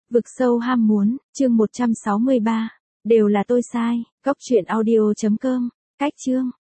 Vực sâu ham muốn, chương 163. Đều là tôi sai. Góc truyện audio.com. Cách chương.